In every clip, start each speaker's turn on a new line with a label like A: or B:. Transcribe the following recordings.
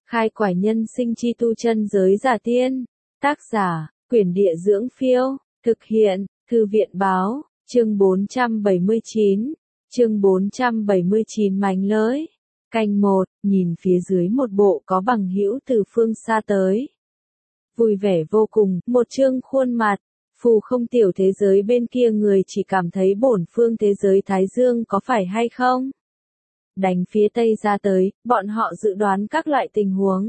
A: Khai quải nhân sinh chi tu chân giới giả tiên. Tác giả, Quyển Địa Dưỡng Phiêu. Thực hiện, Thư viện Báo. Chương 479. Chương 479 mánh lưới. Canh 1, nhìn phía dưới một bộ có bằng hữu từ phương xa tới. Vui vẻ vô cùng, một trương khuôn mặt. Phù không tiểu thế giới bên kia người chỉ cảm thấy bổn phương thế giới Thái Dương có phải hay không? Đánh phía Tây ra tới, bọn họ dự đoán các loại tình huống.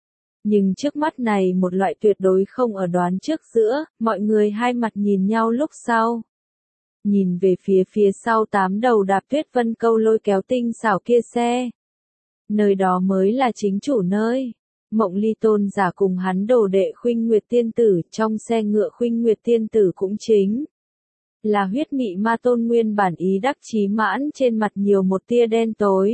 A: Nhưng trước mắt này một loại tuyệt đối không ở đoán trước giữa, mọi người hai mặt nhìn nhau lúc sau. Nhìn về phía sau 8 đầu đạp tuyết vân câu lôi kéo tinh xảo kia xe. Nơi đó mới là chính chủ nơi. Mộng Ly Tôn giả cùng hắn đồ đệ Khuynh Nguyệt Tiên Tử, trong xe ngựa Khuynh Nguyệt Tiên Tử cũng chính là huyết mị ma tôn nguyên bản ý đắc chí mãn, trên mặt nhiều một tia đen tối.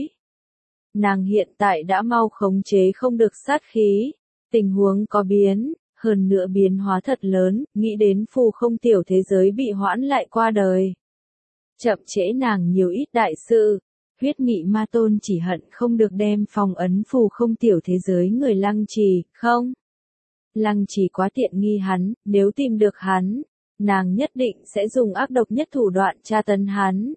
A: Nàng hiện tại đã mau khống chế không được sát khí, tình huống có biến, hơn nữa biến hóa thật lớn, nghĩ đến phù không tiểu thế giới bị hoãn lại qua đời. Chậm trễ nàng nhiều ít đại sự. Huyết mị ma tôn chỉ hận không được đem phong ấn phù không tiểu thế giới người Lăng Trì, không? Lăng Trì quá tiện nghi hắn, nếu tìm được hắn, nàng nhất định sẽ dùng ác độc nhất thủ đoạn tra tấn hắn.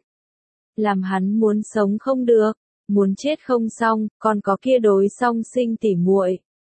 A: Làm hắn muốn sống không được, muốn chết không xong, còn có kia đối song sinh tỉ muội.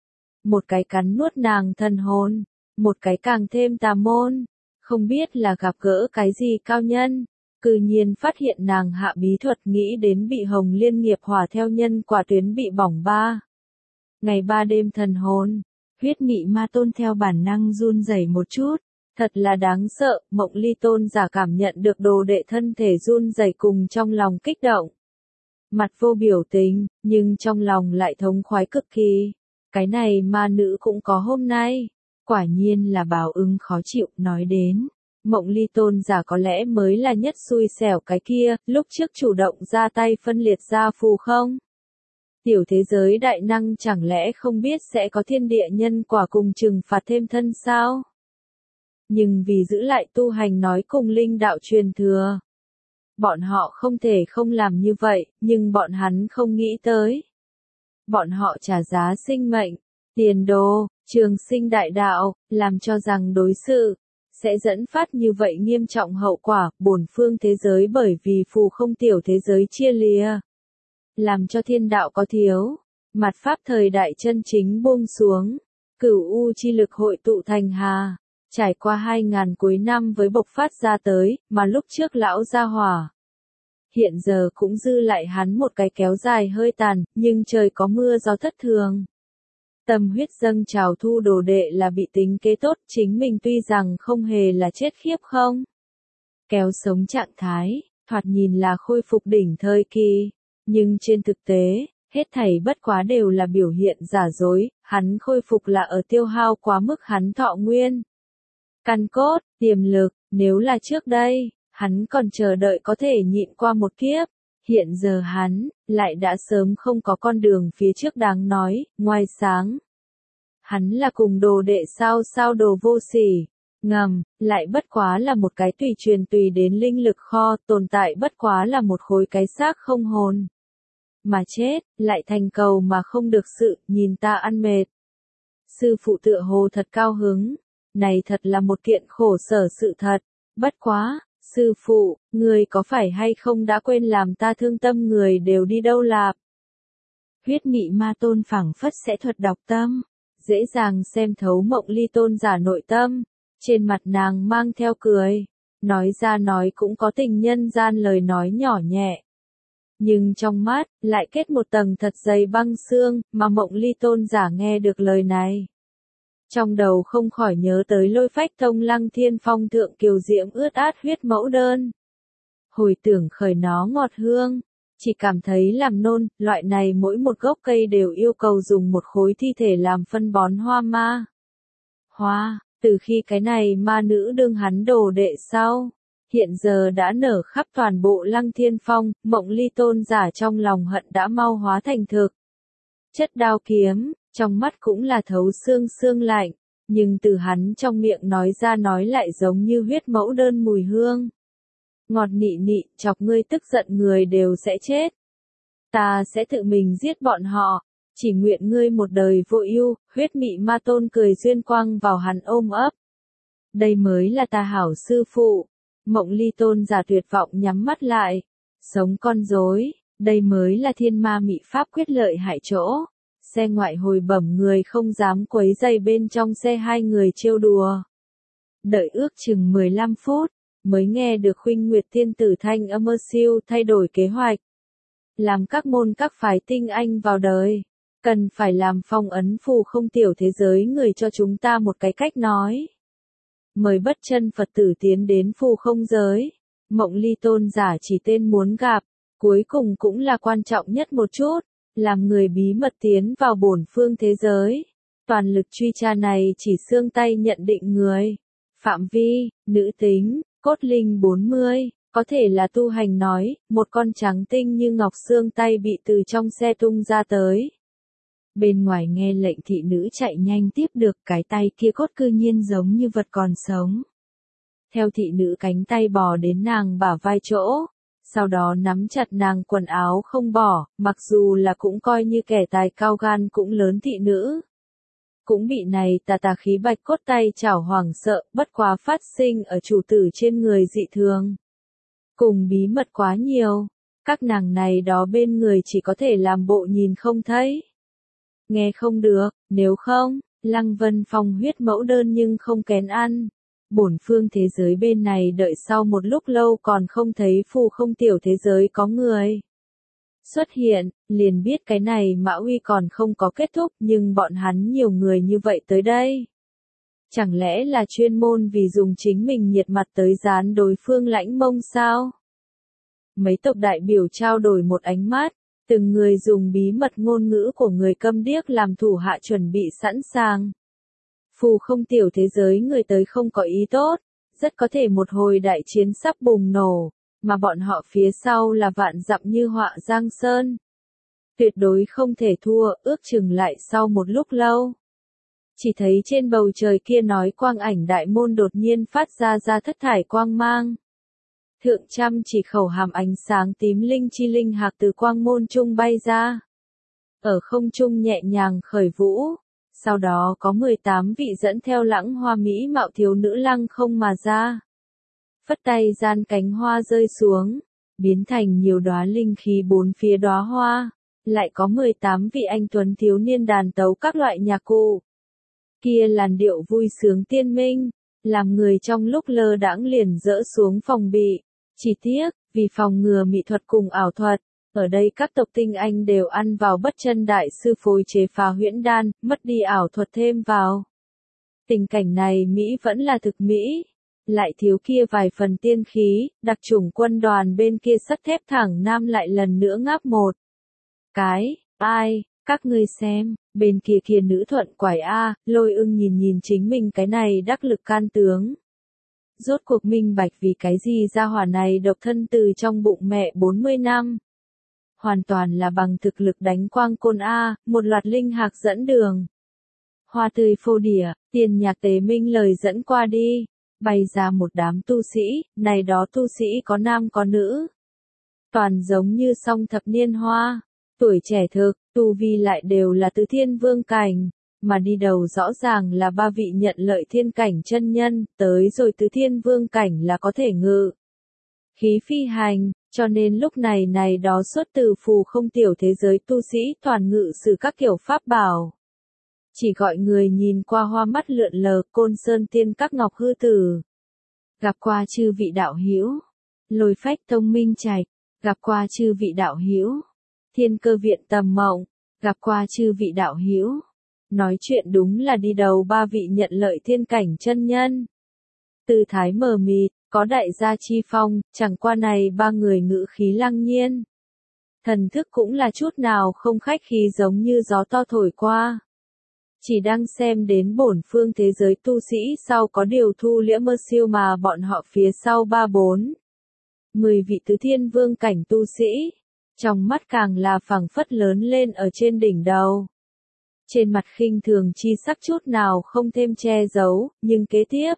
A: Một cái cắn nuốt nàng thần hồn, một cái càng thêm tà môn, không biết là gặp gỡ cái gì cao nhân. Cư nhiên phát hiện nàng hạ bí thuật, nghĩ đến bị Hồng Liên nghiệp hỏa theo nhân quả tuyến bị bỏng 3 ngày 3 đêm thần hồn. Huyết mị ma tôn theo bản năng run rẩy một chút, thật là đáng sợ. Mộng Ly Tôn giả cảm nhận được đồ đệ thân thể run rẩy cùng trong lòng kích động. Mặt vô biểu tình, nhưng trong lòng lại thống khoái cực kỳ. Cái này ma nữ cũng có hôm nay, quả nhiên là báo ứng khó chịu. Nói đến Mộng Ly Tôn giả có lẽ mới là nhất xui xẻo cái kia, lúc trước chủ động ra tay phân liệt ra phù không. Tiểu thế giới đại năng chẳng lẽ không biết sẽ có thiên địa nhân quả cùng trừng phạt thêm thân sao? Nhưng vì giữ lại tu hành nói cùng linh đạo truyền thừa, bọn họ không thể không làm như vậy, nhưng bọn hắn không nghĩ tới. Bọn họ trả giá sinh mệnh, tiền đồ, trường sinh đại đạo, làm cho rằng đối sự sẽ dẫn phát như vậy nghiêm trọng hậu quả. Bổn phương thế giới bởi vì phù không tiểu thế giới chia lìa, làm cho thiên đạo có thiếu, mặt pháp thời đại chân chính buông xuống, cửu u chi lực hội tụ thành hà, trải qua 2000 cuối năm với bộc phát ra tới, mà lúc trước lão gia hỏa hiện giờ cũng dư lại hắn một cái kéo dài hơi tàn, nhưng trời có mưa gió thất thường. Tâm huyết dâng trào thu đồ đệ là bị tính kế tốt, chính mình tuy rằng không hề là chết khiếp không kéo sống trạng thái, thoạt nhìn là khôi phục đỉnh thời kỳ, nhưng trên thực tế, hết thảy bất quá đều là biểu hiện giả dối, hắn khôi phục là ở tiêu hao quá mức hắn thọ nguyên. Căn cốt, tiềm lực, nếu là trước đây, hắn còn chờ đợi có thể nhịn qua một kiếp. Hiện giờ hắn, lại đã sớm không có con đường phía trước đáng nói, ngoài sáng. Hắn là cùng đồ đệ sao đồ vô sỉ, ngầm, lại bất quá là một cái tùy truyền tùy đến linh lực kho, tồn tại bất quá là một khối cái xác không hồn. Mà chết, lại thành cầu mà không được sự, nhìn ta ăn mệt. Sư phụ tựa hồ thật cao hứng, này thật là một kiện khổ sở sự thật, bất quá. Sư phụ, người có phải hay không đã quên làm ta thương tâm người đều đi đâu lạp? Huyết mị ma tôn phảng phất sẽ thuật đọc tâm, dễ dàng xem thấu Mộng Ly Tôn giả nội tâm, trên mặt nàng mang theo cười, nói ra nói cũng có tình nhân gian lời nói nhỏ nhẹ. Nhưng trong mắt, lại kết một tầng thật dày băng xương, mà Mộng Ly Tôn giả nghe được lời này. Trong đầu không khỏi nhớ tới Lôi Phách Thông Lăng Thiên Phong thượng kiều diễm ướt át huyết mẫu đơn. Hồi tưởng khởi nó ngọt hương, chỉ cảm thấy làm nôn, loại này mỗi một gốc cây đều yêu cầu dùng một khối thi thể làm phân bón hoa ma. Hoa, từ khi cái này ma nữ đương hắn đồ đệ sau, hiện giờ đã nở khắp toàn bộ Lăng Thiên Phong, Mộng Ly Tôn giả trong lòng hận đã mau hóa thành thực. Chất đao kiếm, trong mắt cũng là thấu xương xương lạnh, nhưng từ hắn trong miệng nói ra nói lại giống như huyết mẫu đơn mùi hương. Ngọt nị nị, chọc ngươi tức giận người đều sẽ chết. Ta sẽ tự mình giết bọn họ, Chỉ nguyện ngươi một đời vô ưu, huyết mị ma tôn cười duyên quang vào hắn ôm ấp. Đây mới là ta hảo sư phụ. Mộng ly tôn giả tuyệt vọng nhắm mắt lại. Sống con rối, đây mới là thiên ma mị pháp quyết lợi hại chỗ. Xe ngoại hồi bẩm người không dám quấy rầy bên trong xe hai người trêu đùa. Đợi ước chừng 15 phút, mới nghe được Khuynh Nguyệt Tiên Tử thanh âm siêu thay đổi kế hoạch. Làm các môn các phái tinh anh vào đời, cần phải làm phong ấn phù không tiểu thế giới người cho chúng ta một cái cách nói. Mời bất chân Phật tử tiến đến phù không giới. Mộng ly tôn giả chỉ tên muốn gặp, cuối cùng cũng là quan trọng nhất một chút, làm người bí mật tiến vào bổn phương thế giới. Toàn lực truy tra này chỉ xương tay nhận định người. Phạm vi, nữ tính, cốt linh 40, có thể là tu hành nói, một con trắng tinh như ngọc xương tay bị từ trong xe tung ra tới. Bên ngoài nghe lệnh thị nữ chạy nhanh tiếp được cái tay kia cốt cư nhiên giống như vật còn sống. Theo thị nữ cánh tay bò đến nàng bả vai chỗ, sau đó nắm chặt nàng quần áo không bỏ, mặc dù là cũng coi như kẻ tài cao gan cũng lớn thị nữ. Cũng bị này tà khí bạch cốt tay chảo hoảng sợ, bất quá phát sinh ở chủ tử trên người dị thường. Cùng bí mật quá nhiều, các nàng này đó bên người chỉ có thể làm bộ nhìn không thấy. Nghe không được, nếu không, Lăng Vân Phong huyết mẫu đơn nhưng không kén ăn. Bổn phương thế giới bên này đợi sau một lúc lâu còn không thấy phù không tiểu thế giới có người xuất hiện, liền biết cái này Mã Uy còn không có kết thúc, nhưng bọn hắn nhiều người như vậy tới đây. Chẳng lẽ là chuyên môn vì dùng chính mình nhiệt mặt tới dán đối phương lãnh mông sao? Mấy tộc đại biểu trao đổi một ánh mắt, từng người dùng bí mật ngôn ngữ của người câm điếc làm thủ hạ chuẩn bị sẵn sàng. Phù không tiểu thế giới người tới không có ý tốt, rất có thể một hồi đại chiến sắp bùng nổ, mà bọn họ phía sau là vạn dặm như họa giang sơn. Tuyệt đối không thể thua, ước chừng lại sau một lúc lâu. Chỉ thấy trên bầu trời kia nói quang ảnh đại môn đột nhiên phát ra thất thải quang mang. Thượng trăm chỉ khẩu hàm ánh sáng tím linh chi linh hạc từ quang môn trung bay ra. Ở không trung nhẹ nhàng khởi vũ. Sau đó có 18 vị dẫn theo lãng hoa mỹ mạo thiếu nữ lăng không mà ra. Phất tay gian cánh hoa rơi xuống, biến thành nhiều đóa linh khí bốn phía đóa hoa. Lại có 18 vị anh tuấn thiếu niên đàn tấu các loại nhạc cụ. Kia làn điệu vui sướng tiên minh, làm người trong lúc lơ đãng liền dỡ xuống phòng bị. Chỉ tiếc, vì phòng ngừa mỹ thuật cùng ảo thuật, ở đây các tộc tinh anh đều ăn vào bất chân đại sư phối chế phá huyễn đan, mất đi ảo thuật thêm vào. Tình cảnh này Mỹ vẫn là thực Mỹ, lại thiếu kia vài phần tiên khí, đặc chủng quân đoàn bên kia sắt thép thẳng nam lại lần nữa ngáp một cái, ai, các ngươi xem, bên kia kia nữ thuận quải A, Lôi Ưng nhìn chính mình cái này đắc lực can tướng. Rốt cuộc minh bạch vì cái gì gia hỏa này độc thân từ trong bụng mẹ 40 năm. Hoàn toàn là bằng thực lực đánh quang côn A, một loạt linh hạc dẫn đường. Hoa tươi phô đỉa, tiền nhạc tế minh lời dẫn qua đi, bày ra một đám tu sĩ, này đó tu sĩ có nam có nữ. Toàn giống như song thập niên hoa, tuổi trẻ thực, tu vi lại đều là tứ thiên vương cảnh. Mà đi đầu rõ ràng là ba vị nhận lợi thiên cảnh chân nhân, tới rồi tứ thiên vương cảnh là có thể ngự khí phi hành, cho nên lúc này đó xuất từ phù không tiểu thế giới tu sĩ toàn ngự sử các kiểu pháp bảo. Chỉ gọi người nhìn qua hoa mắt lượn lờ Côn Sơn tiên các ngọc hư tử. Gặp qua chư vị đạo hữu, Lôi Phách thông minh trạch, gặp qua chư vị đạo hữu, Thiên Cơ viện Tầm Mộng, gặp qua chư vị đạo hữu. Nói chuyện đúng là đi đầu ba vị nhận lợi thiên cảnh chân nhân. Tư thái mờ mịt, có đại gia chi phong, chẳng qua này ba người ngữ khí lăng nhiên. Thần thức cũng là chút nào không khách khí giống như gió to thổi qua. Chỉ đang xem đến bổn phương thế giới tu sĩ sau có điều thu liễm mơ siêu mà bọn họ phía sau 3-4. 10 vị tứ thiên vương cảnh tu sĩ. Trong mắt càng là phẳng phất lớn lên ở trên đỉnh đầu. Trên mặt khinh thường chi sắc chút nào không thêm che giấu, nhưng kế tiếp.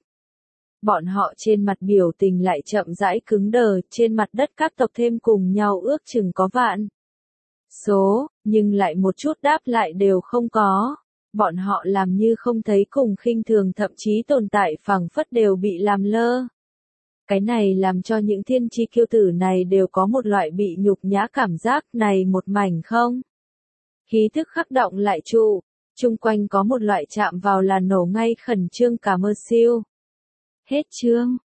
A: Bọn họ trên mặt biểu tình lại chậm rãi cứng đờ, trên mặt đất các tộc thêm cùng nhau ước chừng có vạn. số, nhưng lại một chút đáp lại đều không có. Bọn họ làm như không thấy cùng khinh thường thậm chí tồn tại phảng phất đều bị làm lơ. Cái này làm cho những thiên chi kiêu tử này đều có một loại bị nhục nhã cảm giác này một mảnh không. Khí thức khắc động lại trụ, chung quanh có một loại chạm vào là nổ ngay khẩn trương cả mơ siêu. Hết chương.